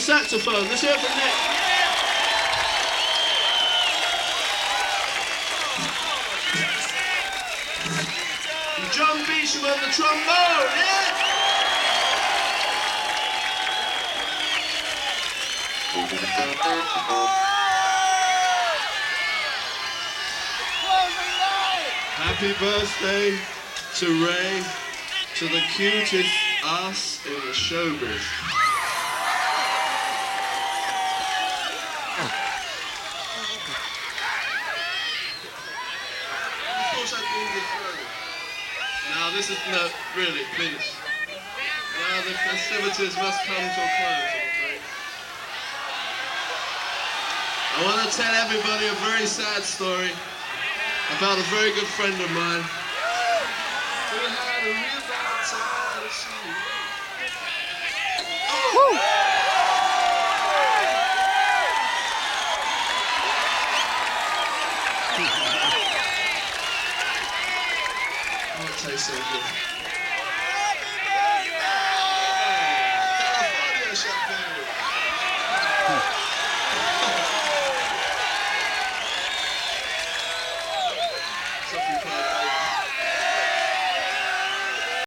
saxophone. Let's hear it from Nick. And John Beecham on the trombone, yeah! Happy birthday to Ray, to the cutest ass in the showbiz. Now this is, no, really, please. Now the festivities must come to a close, I'm afraid. I want to tell everybody a very sad story about a very good friend of mine who had a real bad time to see. Oh, it tastes so good.